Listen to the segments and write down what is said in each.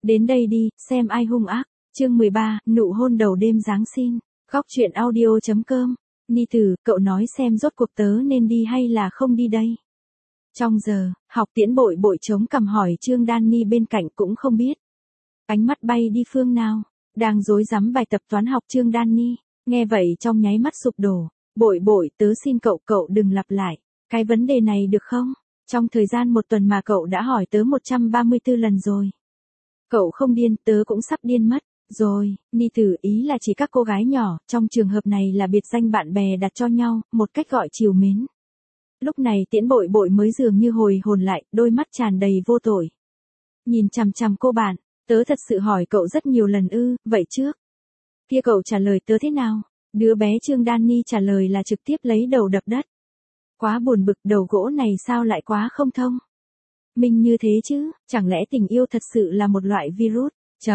Đến đây đi, xem ai hung ác. Chương 13, nụ hôn đầu đêm Giáng sinh. Góc truyện audio.com. Ni tử, cậu nói xem rốt cuộc tớ nên đi hay là không đi đây? Trong giờ, học Tiễn bội bội chống cằm hỏi Trương Danny bên cạnh cũng không biết. Ánh mắt bay đi phương nào? Đang rối rắm bài tập toán học Trương Danny. Nghe vậy trong nháy mắt sụp đổ. Bội bội, tớ xin cậu đừng lặp lại. Cái vấn đề này được không? Trong thời gian một tuần mà cậu đã hỏi tớ 134 lần rồi. Cậu không điên, tớ cũng sắp điên mất. Rồi, Ni tử, ý là chỉ các cô gái nhỏ, trong trường hợp này là biệt danh bạn bè đặt cho nhau, một cách gọi trìu mến. Lúc này Tiễn bội bội mới dường như hồi hồn lại, đôi mắt tràn đầy vô tội. Nhìn chằm chằm cô bạn, tớ thật sự hỏi cậu rất nhiều lần ư, vậy trước. Kia cậu trả lời tớ thế nào? Đứa bé Trương Danny trả lời là trực tiếp lấy đầu đập đất. Quá buồn bực, đầu gỗ này sao lại quá không thông. Mình như thế chứ, chẳng lẽ tình yêu thật sự là một loại virus?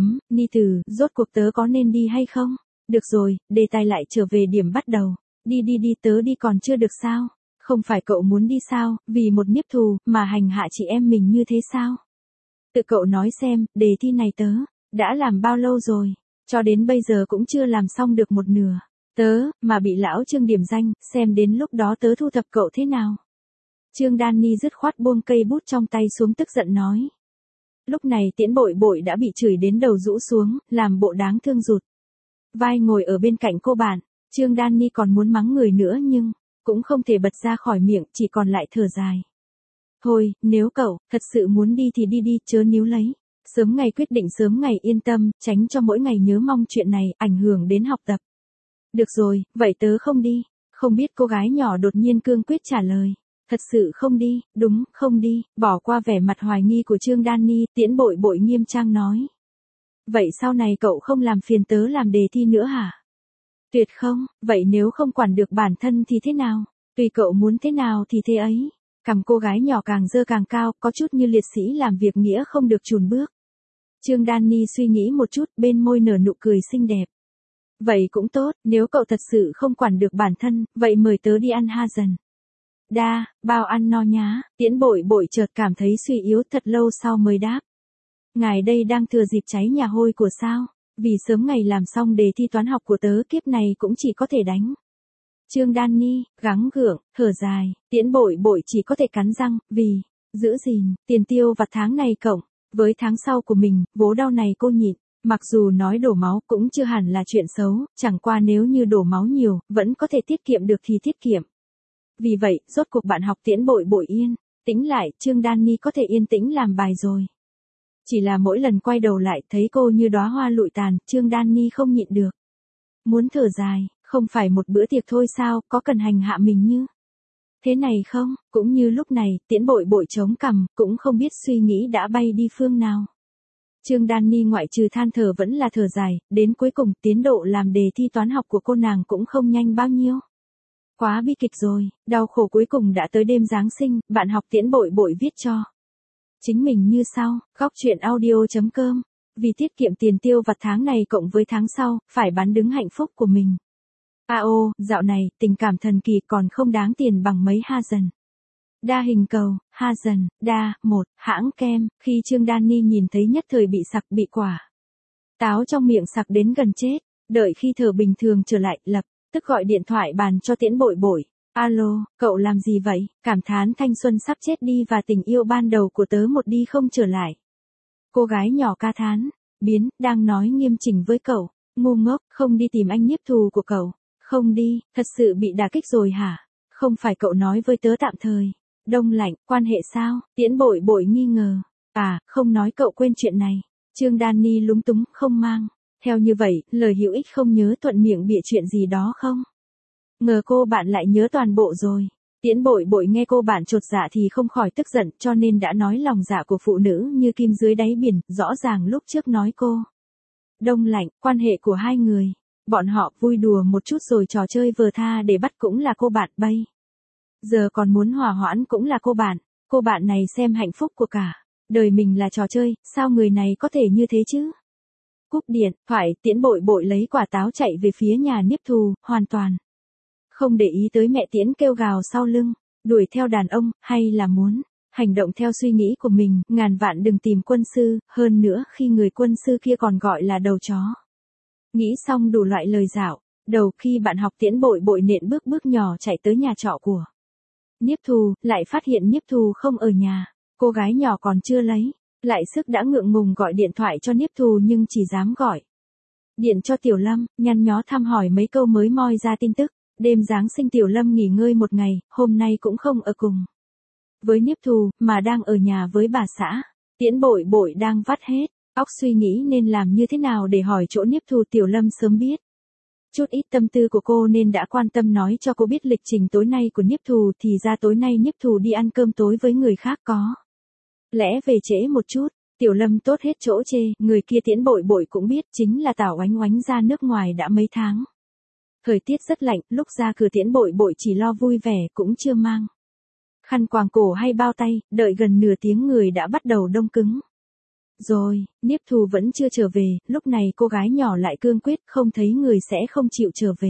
Ni tử, rốt cuộc tớ có nên đi hay không? Được rồi, đề tài lại trở về điểm bắt đầu. Đi, tớ đi còn chưa được sao? Không phải cậu muốn đi sao, vì một nhiếp thù, mà hành hạ chị em mình như thế sao? Tự cậu nói xem, đề thi này tớ, đã làm bao lâu rồi? Cho đến bây giờ cũng chưa làm xong được một nửa. Tớ, mà bị lão Trương điểm danh, xem đến lúc đó tớ thu thập cậu thế nào? Trương Danny dứt khoát buông cây bút trong tay xuống tức giận nói. Lúc này Tiễn bội bội đã bị chửi đến đầu rũ xuống, làm bộ đáng thương rụt vai ngồi ở bên cạnh cô bạn. Trương Danny còn muốn mắng người nữa nhưng cũng không thể bật ra khỏi miệng, chỉ còn lại thở dài. Thôi, nếu cậu thật sự muốn đi thì đi, chớ níu lấy. Sớm ngày quyết định sớm ngày yên tâm, tránh cho mỗi ngày nhớ mong chuyện này ảnh hưởng đến học tập. Được rồi, vậy tớ không đi. Không biết cô gái nhỏ đột nhiên cương quyết trả lời. Thật sự không đi, đúng, không đi. Bỏ qua vẻ mặt hoài nghi của Trương Danny, Tiễn bội bội nghiêm trang nói. Vậy sau này cậu không làm phiền tớ làm đề thi nữa hả? Tuyệt không, vậy nếu không quản được bản thân thì thế nào? Tùy cậu muốn thế nào thì thế ấy. Cằm cô gái nhỏ càng dơ càng cao, có chút như liệt sĩ làm việc nghĩa không được chùn bước. Trương Danny suy nghĩ một chút, bên môi nở nụ cười xinh đẹp. Vậy cũng tốt, nếu cậu thật sự không quản được bản thân, vậy mời tớ đi ăn ha dần. Đa, bao ăn no nhá. Tiễn bội bội chợt cảm thấy suy yếu, thật lâu sau mới đáp. Ngài đây đang thừa dịp cháy nhà hôi của sao? Vì sớm ngày làm xong đề thi toán học của tớ kiếp này cũng chỉ có thể đánh. Trương Danny, gắng gượng, thở dài, Tiễn bội bội chỉ có thể cắn răng, vì giữ gìn tiền tiêu vặt tháng này cộng với tháng sau của mình, vố đau này cô nhịn. Mặc dù nói đổ máu cũng chưa hẳn là chuyện xấu, chẳng qua nếu như đổ máu nhiều, vẫn có thể tiết kiệm được thì tiết kiệm. Vì vậy, rốt cuộc bạn học Tiễn bội bội yên tĩnh lại, Trương Danny có thể yên tĩnh làm bài rồi. Chỉ là mỗi lần quay đầu lại thấy cô như đóa hoa lụi tàn, Trương Danny không nhịn được. Muốn thở dài, không phải một bữa tiệc thôi sao, có cần hành hạ mình như thế này không? Cũng như lúc này, Tiễn bội bội chống cằm, cũng không biết suy nghĩ đã bay đi phương nào. Trương Danny ngoại trừ than thở vẫn là thở dài, đến cuối cùng tiến độ làm đề thi toán học của cô nàng cũng không nhanh bao nhiêu. Quá bi kịch rồi, đau khổ cuối cùng đã tới đêm Giáng sinh, bạn học Tiễn bội bội viết cho chính mình như sau, góc truyện audio.com. Vì tiết kiệm tiền tiêu vặt tháng này cộng với tháng sau, phải bán đứng hạnh phúc của mình. Dạo này, tình cảm thần kỳ còn không đáng tiền bằng mấy ha dần. Đa hình cầu, ha dần, đa, một, hãng kem, khi Trương Danny nhìn thấy nhất thời bị sặc bị quả táo trong miệng sặc đến gần chết, đợi khi thở bình thường trở lại, lập tức gọi điện thoại bàn cho Tiễn bội bội. Alo, cậu làm gì vậy? Cảm thán thanh xuân sắp chết đi và tình yêu ban đầu của tớ một đi không trở lại. Cô gái nhỏ ca thán, đang nói nghiêm chỉnh với cậu, ngu ngốc, không đi tìm anh nhiếp thù của cậu. Không đi, thật sự bị đả kích rồi hả? Không phải cậu nói với tớ tạm thời. Đông lạnh, quan hệ sao? Tiễn bội bội nghi ngờ. Không nói cậu quên chuyện này. Trương Danny lúng túng, không mang. Theo như vậy, lời hữu ích không nhớ thuận miệng bịa chuyện gì đó không? Ngờ cô bạn lại nhớ toàn bộ rồi. Tiễn bội bội nghe cô bạn chột dạ thì không khỏi tức giận, cho nên đã nói lòng dạ của phụ nữ như kim dưới đáy biển, rõ ràng lúc trước nói cô. Đông lạnh, quan hệ của hai người. Bọn họ vui đùa một chút rồi trò chơi vờ tha để bắt cũng là cô bạn bây giờ còn muốn hòa hoãn cũng là cô bạn. Cô bạn này xem hạnh phúc của cả đời mình là trò chơi, sao người này có thể như thế chứ? Cúp điện thoại, Tiễn bội bội lấy quả táo chạy về phía nhà nhiếp thù, hoàn toàn không để ý tới mẹ Tiễn kêu gào sau lưng, đuổi theo đàn ông, hay là muốn Hành động theo suy nghĩ của mình, ngàn vạn đừng tìm quân sư, hơn nữa khi người quân sư kia còn gọi là đầu chó. Nghĩ xong đủ loại lời dạo, đầu khi bạn học Tiễn Bội Bội nện bước bước nhỏ chạy tới nhà trọ của Niếp Thù, lại phát hiện Niếp Thù không ở nhà. Cô gái nhỏ còn chưa lấy lại sức đã ngượng ngùng gọi điện thoại cho Niếp Thù nhưng chỉ dám gọi điện cho Tiểu Lâm, nhăn nhó thăm hỏi mấy câu mới moi ra tin tức. Đêm Giáng sinh Tiểu Lâm nghỉ ngơi một ngày, hôm nay cũng không ở cùng với Niếp Thù, mà đang ở nhà với bà xã. Tiễn Bội Bội đang vắt hết óc suy nghĩ nên làm như thế nào để hỏi chỗ Niếp Thù. Tiểu Lâm sớm biết chút ít tâm tư của cô nên đã quan tâm nói cho cô biết lịch trình tối nay của Niếp Thù. Thì ra tối nay Niếp Thù đi ăn cơm tối với người khác, có lẽ về trễ một chút. Tiểu Lâm tốt hết chỗ chê, người kia Tiễn Bội Bội cũng biết, chính là Tảo Oánh Oánh ra nước ngoài đã mấy tháng. Thời tiết rất lạnh, lúc ra cửa Tiễn Bội Bội chỉ lo vui vẻ, cũng chưa mang khăn quàng cổ hay bao tay, đợi gần nửa tiếng người đã bắt đầu đông cứng. Rồi, Niếp Thù vẫn chưa trở về, lúc này cô gái nhỏ lại cương quyết, không thấy người sẽ không chịu trở về.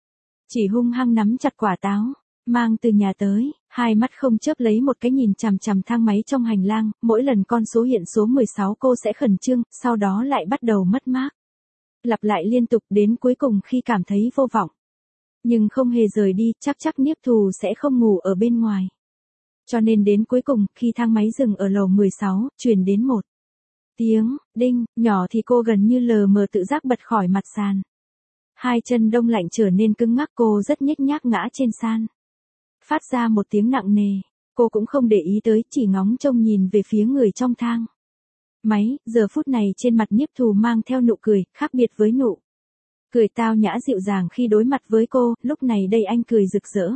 Chỉ hung hăng nắm chặt quả táo, mang từ nhà tới, hai mắt không chớp lấy một cái nhìn chằm chằm thang máy trong hành lang, mỗi lần con số hiện số 16 cô sẽ khẩn trương, sau đó lại bắt đầu mất mát. Lặp lại liên tục đến cuối cùng khi cảm thấy vô vọng. Nhưng không hề rời đi, chắc Niếp Thù sẽ không ngủ ở bên ngoài. Cho nên đến cuối cùng, khi thang máy dừng ở lầu 16, truyền đến một tiếng đinh nhỏ thì cô gần như lờ mờ tự giác bật khỏi mặt sàn. Hai chân đông lạnh trở nên cứng ngắc, cô rất nhếch nhác ngã trên sàn. Phát ra một tiếng nặng nề, cô cũng không để ý tới, chỉ ngóng trông nhìn về phía người trong thang máy. Giờ phút này trên mặt Niếp Thù mang theo nụ cười, khác biệt với nụ cười tao nhã dịu dàng khi đối mặt với cô, lúc này đây anh cười rực rỡ.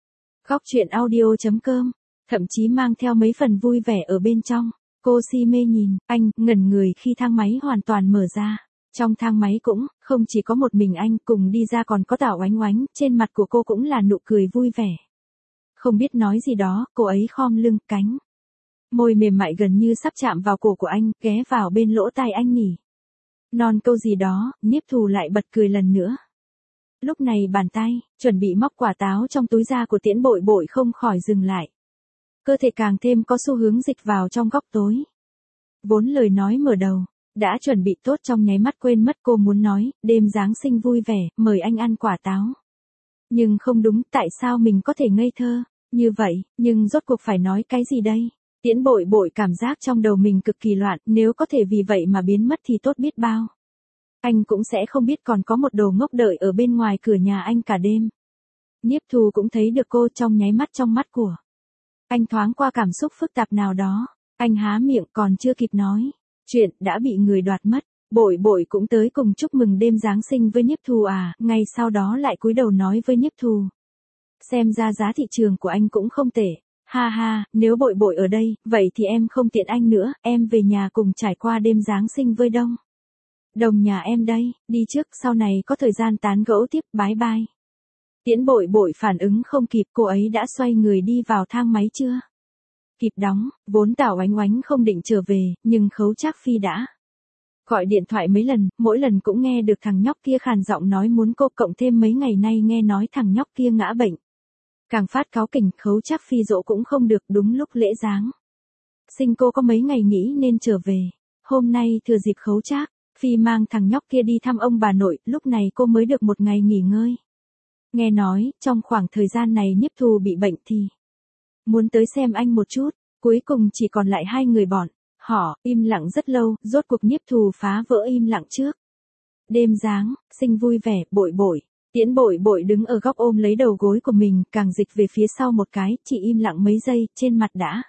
Góc truyện audio.com, thậm chí mang theo mấy phần vui vẻ ở bên trong. Cô si mê nhìn, anh, ngẩn người khi thang máy hoàn toàn mở ra. Trong thang máy cũng, không chỉ có một mình anh, cùng đi ra còn có Tảo Oánh Oánh, trên mặt của cô cũng là nụ cười vui vẻ. Không biết nói gì đó, cô ấy khom lưng, cánh môi mềm mại gần như sắp chạm vào cổ của anh, ghé vào bên lỗ tai anh nhỉ non câu gì đó. Niếp Thù lại bật cười lần nữa. Lúc này bàn tay, chuẩn bị móc quả táo trong túi da của Tiễn Bội Bội không khỏi dừng lại. Cơ thể càng thêm có xu hướng dịch vào trong góc tối. Vốn lời nói mở đầu đã chuẩn bị tốt trong nháy mắt quên mất cô muốn nói, đêm Giáng sinh vui vẻ, mời anh ăn quả táo. Nhưng không đúng, tại sao mình có thể ngây thơ như vậy, nhưng rốt cuộc phải nói cái gì đây? Tiễn Bội Bội cảm giác trong đầu mình cực kỳ loạn, nếu có thể vì vậy mà biến mất thì tốt biết bao. Anh cũng sẽ không biết còn có một đồ ngốc đợi ở bên ngoài cửa nhà anh cả đêm. Niếp Thù cũng thấy được cô, trong nháy mắt trong mắt của anh thoáng qua cảm xúc phức tạp nào đó. Anh há miệng còn chưa kịp nói chuyện đã bị người đoạt mất. Bội Bội cũng tới cùng chúc mừng đêm Giáng sinh với Niếp Thù à, ngay sau đó lại cúi đầu nói với Niếp Thù. Xem ra giá thị trường của anh cũng không tệ. Ha ha, nếu Bội Bội ở đây, vậy thì em không tiện anh nữa, em về nhà cùng trải qua đêm Giáng sinh với Đồng nhà em đây, đi trước, sau này có thời gian tán gẫu tiếp, bye bye. Tiễn Bội Bội phản ứng không kịp, cô ấy đã xoay người đi vào thang máy chưa kịp đóng. Vốn Tảo Oánh Oánh không định trở về, nhưng Khấu Trác Phi đã gọi điện thoại mấy lần, mỗi lần cũng nghe được thằng nhóc kia khàn giọng nói muốn cô, cộng thêm mấy ngày nay nghe nói thằng nhóc kia ngã bệnh. Càng phát cáu kỉnh, Khấu Trác Phi dỗ cũng không được, đúng lúc lễ Giáng sinh cô có mấy ngày nghỉ nên trở về. Hôm nay thừa dịp Khấu Trác Phi mang thằng nhóc kia đi thăm ông bà nội, lúc này cô mới được một ngày nghỉ ngơi. Nghe nói, trong khoảng thời gian này Niếp Thù bị bệnh thì muốn tới xem anh một chút, cuối cùng chỉ còn lại hai người bọn họ, im lặng rất lâu, rốt cuộc Niếp Thù phá vỡ im lặng trước. Đêm Giáng sinh vui vẻ, Bội Bội. Tiễn Bội Bội đứng ở góc ôm lấy đầu gối của mình, càng dịch về phía sau một cái, chỉ im lặng mấy giây, trên mặt đã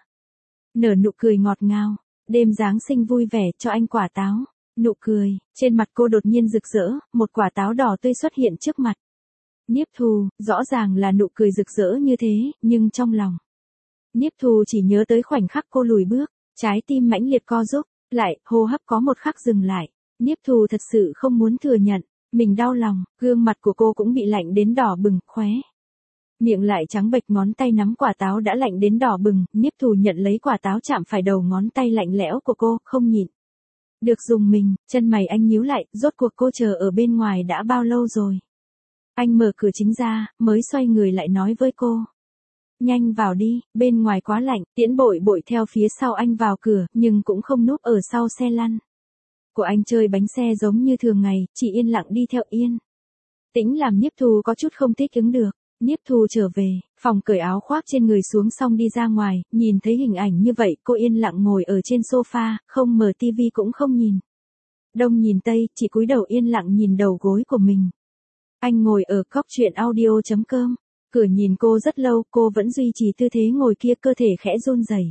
nở nụ cười ngọt ngào. Đêm Giáng sinh vui vẻ, cho anh quả táo. Nụ cười trên mặt cô đột nhiên rực rỡ, một quả táo đỏ tươi xuất hiện trước mặt Niếp Thù. Rõ ràng là nụ cười rực rỡ như thế, nhưng trong lòng Niếp Thù chỉ nhớ tới khoảnh khắc cô lùi bước, trái tim mãnh liệt co rúm lại, hô hấp có một khắc dừng lại. Niếp Thù thật sự không muốn thừa nhận mình đau lòng, gương mặt của cô cũng bị lạnh đến đỏ bừng, khóe miệng lại trắng bệch, ngón tay nắm quả táo đã lạnh đến đỏ bừng. Niếp Thù nhận lấy quả táo, chạm phải đầu ngón tay lạnh lẽo của cô, không nhịn được dùng mình, chân mày anh nhíu lại, rốt cuộc cô chờ ở bên ngoài đã bao lâu rồi? Anh mở cửa chính ra, mới xoay người lại nói với cô. Nhanh vào đi, bên ngoài quá lạnh, Tiễn Bội Bội theo phía sau anh vào cửa, nhưng cũng không núp ở sau xe lăn. Của anh chơi bánh xe giống như thường ngày, chỉ yên lặng đi theo Yên Tĩnh làm Niếp Thù có chút không thích ứng được. Niếp Thù trở về, phòng cởi áo khoác trên người xuống xong đi ra ngoài, nhìn thấy hình ảnh như vậy, cô yên lặng ngồi ở trên sofa, không mở tivi cũng không nhìn. Đông nhìn Tây, chỉ cúi đầu yên lặng nhìn đầu gối của mình. Anh ngồi ở góc chuyện audio.com, cửa nhìn cô rất lâu, cô vẫn duy trì tư thế ngồi kia, cơ thể khẽ run rẩy.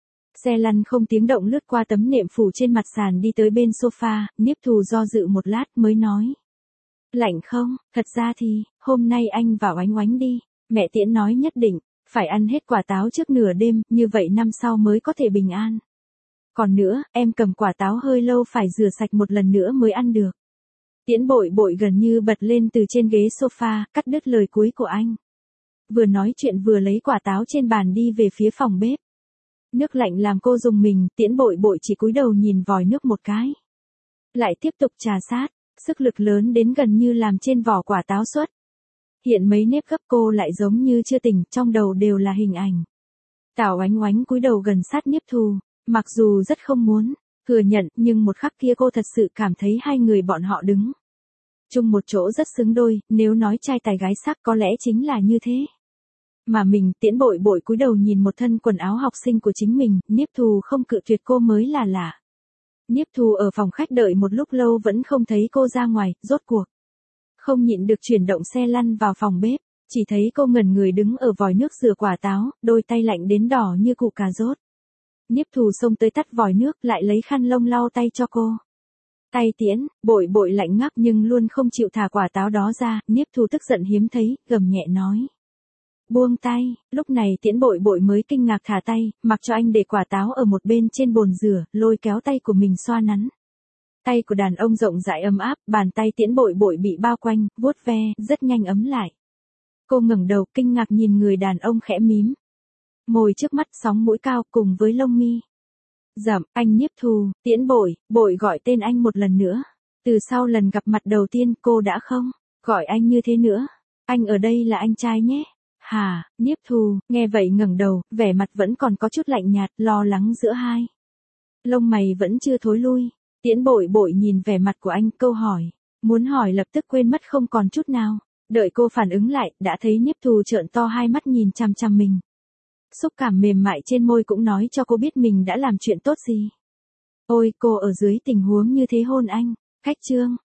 Xe lăn không tiếng động lướt qua tấm nệm phủ trên mặt sàn đi tới bên sofa, Niếp Thù do dự một lát mới nói. Lạnh không, thật ra thì, hôm nay anh vào Oánh Oánh đi, mẹ Tiễn nói nhất định, phải ăn hết quả táo trước nửa đêm, như vậy năm sau mới có thể bình an. Còn nữa, em cầm quả táo hơi lâu phải rửa sạch một lần nữa mới ăn được. Tiễn Bội Bội gần như bật lên từ trên ghế sofa, cắt đứt lời cuối của anh. Vừa nói chuyện vừa lấy quả táo trên bàn đi về phía phòng bếp. Nước lạnh làm cô rùng mình, Tiễn Bội Bội chỉ cúi đầu nhìn vòi nước một cái. Lại tiếp tục trà sát, sức lực lớn đến gần như làm trên vỏ quả táo xuất. Hiện mấy nếp gấp, cô lại giống như chưa tỉnh, trong đầu đều là hình ảnh. Tảo Oánh Oánh cúi đầu gần sát Niếp Thù, mặc dù rất không muốn thừa nhận, nhưng một khắc kia cô thật sự cảm thấy hai người bọn họ đứng chung một chỗ rất xứng đôi, nếu nói trai tài gái sắc có lẽ chính là như thế. Mà mình, Tiễn Bội Bội cúi đầu nhìn một thân quần áo học sinh của chính mình, Niếp Thù không cự tuyệt cô mới là lạ. Niếp Thù ở phòng khách đợi một lúc lâu vẫn không thấy cô ra ngoài, rốt cuộc không nhịn được chuyển động xe lăn vào phòng bếp, chỉ thấy cô ngẩn người đứng ở vòi nước rửa quả táo, đôi tay lạnh đến đỏ như củ cà rốt. Niếp Thù xông tới tắt vòi nước, lại lấy khăn lông lau tay cho cô. Tay Tiễn Bội Bội lạnh ngắt nhưng luôn không chịu thả quả táo đó ra, Niếp Thù tức giận hiếm thấy, gầm nhẹ nói. Buông tay, lúc này Tiễn Bội Bội mới kinh ngạc thả tay, mặc cho anh để quả táo ở một bên trên bồn rửa, lôi kéo tay của mình xoa nắn. Tay của đàn ông rộng rãi ấm áp, bàn tay Tiễn Bội Bội bị bao quanh, vuốt ve, rất nhanh ấm lại. Cô ngẩng đầu kinh ngạc nhìn người đàn ông khẽ mím. Môi trước mắt sóng mũi cao cùng với lông mi. Dậm, anh Niếp Thù, Tiễn Bội Bội gọi tên anh một lần nữa. Từ sau lần gặp mặt đầu tiên cô đã không gọi anh như thế nữa. Anh ở đây là anh trai nhé. Hà, Niếp Thù, nghe vậy ngẩng đầu, vẻ mặt vẫn còn có chút lạnh nhạt, lo lắng giữa hai lông mày vẫn chưa thối lui. Tiễn Bội Bội nhìn vẻ mặt của anh, câu hỏi muốn hỏi lập tức quên mất không còn chút nào. Đợi cô phản ứng lại, đã thấy Niếp Thù trợn to hai mắt nhìn chằm chằm mình. Xúc cảm mềm mại trên môi cũng nói cho cô biết mình đã làm chuyện tốt gì. Ôi, cô ở dưới tình huống như thế hôn anh. Cách chương